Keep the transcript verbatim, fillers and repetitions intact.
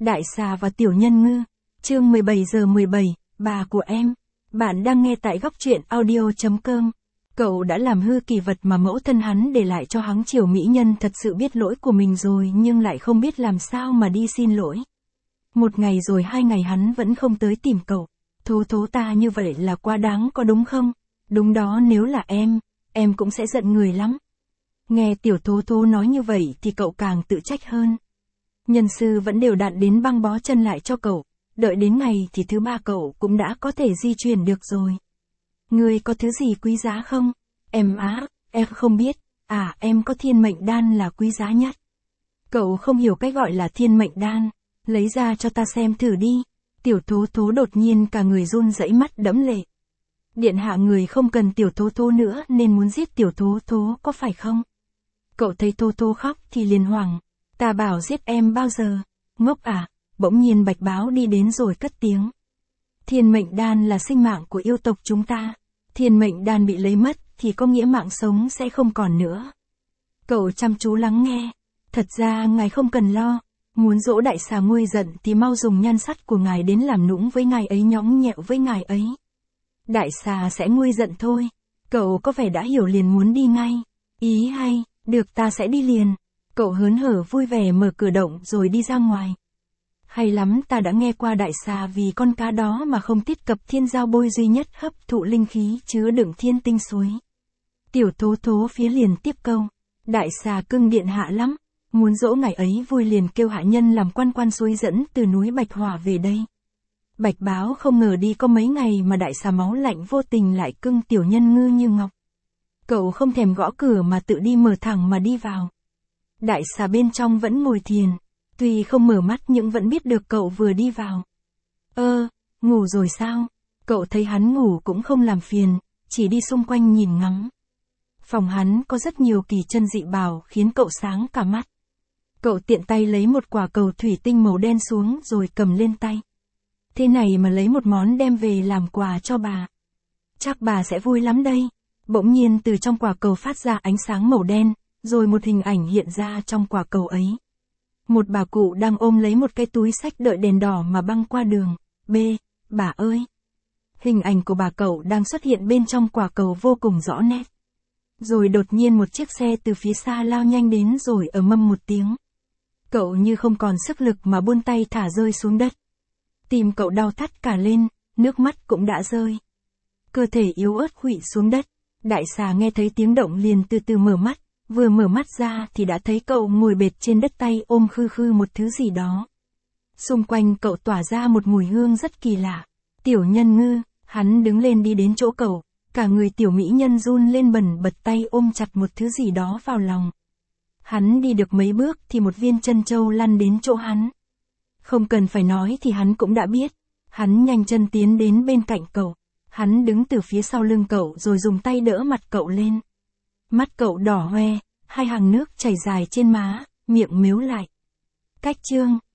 Đại xà và tiểu nhân ngư. Chương mười bảy giờ mười bảy, bà của em. Bạn đang nghe tại góc truyện audio chấm com. Cậu đã làm hư kỷ vật mà mẫu thân hắn để lại cho hắn. Triều mỹ nhân thật sự biết lỗi của mình rồi nhưng lại không biết làm sao mà đi xin lỗi. Một ngày rồi hai ngày hắn vẫn không tới tìm cậu. Thố thố ta như vậy là quá đáng có đúng không? Đúng đó, nếu là em, em cũng sẽ giận người lắm. Nghe tiểu thố thố nói như vậy thì cậu càng tự trách hơn. Nhân sư vẫn đều đặn đến băng bó chân lại cho cậu. Đợi đến ngày thì thứ ba cậu cũng đã có thể di chuyển được rồi. Ngươi có thứ gì quý giá không? Em á, em không biết. À, em có thiên mệnh đan là quý giá nhất. Cậu không hiểu cái gọi là thiên mệnh đan. Lấy ra cho ta xem thử đi. Tiểu thố thố đột nhiên cả người run rẩy, mắt đẫm lệ. Điện hạ người không cần tiểu thố thố nữa nên muốn giết tiểu thố thố có phải không? Cậu thấy thố thố khóc thì liền hoảng. Ta bảo giết em bao giờ? Ngốc à? Bỗng nhiên bạch báo đi đến rồi cất tiếng. Thiên mệnh đan là sinh mạng của yêu tộc chúng ta. Thiên mệnh đan bị lấy mất thì có nghĩa mạng sống sẽ không còn nữa. Cậu chăm chú lắng nghe. Thật ra ngài không cần lo. Muốn dỗ đại xà nguôi giận thì mau dùng nhan sắc của ngài đến làm nũng với ngài ấy, nhõng nhẽo với ngài ấy. Đại xà sẽ nguôi giận thôi. Cậu có vẻ đã hiểu liền muốn đi ngay. Ý hay, được, ta sẽ đi liền. Cậu hớn hở vui vẻ mở cửa động rồi đi ra ngoài. Hay lắm, ta đã nghe qua đại xà vì con cá đó mà không tiết cập thiên giao bôi duy nhất hấp thụ linh khí chứa đựng thiên tinh suối. Tiểu thố thố phía liền tiếp câu. Đại xà cưng điện hạ lắm. Muốn dỗ ngài ấy vui liền kêu hạ nhân làm quan quan suối dẫn từ núi Bạch Hỏa về đây. Bạch báo không ngờ đi có mấy ngày mà đại xà máu lạnh vô tình lại cưng tiểu nhân ngư như ngọc. Cậu không thèm gõ cửa mà tự đi mở thẳng mà đi vào. Đại xà bên trong vẫn ngồi thiền. Tuy không mở mắt nhưng vẫn biết được cậu vừa đi vào. Ơ, ngủ rồi sao? Cậu thấy hắn ngủ cũng không làm phiền, chỉ đi xung quanh nhìn ngắm. Phòng hắn có rất nhiều kỳ chân dị bảo khiến cậu sáng cả mắt. Cậu tiện tay lấy một quả cầu thủy tinh màu đen xuống rồi cầm lên tay. Thế này mà lấy một món đem về làm quà cho bà. Chắc bà sẽ vui lắm đây. Bỗng nhiên từ trong quả cầu phát ra ánh sáng màu đen, rồi một hình ảnh hiện ra trong quả cầu ấy. Một bà cụ đang ôm lấy một cái túi xách đợi đèn đỏ mà băng qua đường. B, bà ơi! Hình ảnh của bà cậu đang xuất hiện bên trong quả cầu vô cùng rõ nét. Rồi đột nhiên một chiếc xe từ phía xa lao nhanh đến rồi ầm ầm một tiếng. Cậu như không còn sức lực mà buông tay thả rơi xuống đất. Tim cậu đau thắt cả lên, nước mắt cũng đã rơi. Cơ thể yếu ớt khuỵu xuống đất. Đại xà nghe thấy tiếng động liền từ từ mở mắt. Vừa mở mắt ra thì đã thấy cậu ngồi bệt trên đất, tay ôm khư khư một thứ gì đó. Xung quanh cậu tỏa ra một mùi hương rất kỳ lạ. Tiểu nhân ngư, hắn đứng lên đi đến chỗ cậu. Cả người tiểu mỹ nhân run lên bần bật, tay ôm chặt một thứ gì đó vào lòng. Hắn đi được mấy bước thì một viên chân châu lăn đến chỗ hắn. Không cần phải nói thì hắn cũng đã biết. Hắn nhanh chân tiến đến bên cạnh cậu. Hắn đứng từ phía sau lưng cậu rồi dùng tay đỡ mặt cậu lên. Mắt cậu đỏ hoe, hai hàng nước chảy dài trên má, miệng mếu lại. Cách chương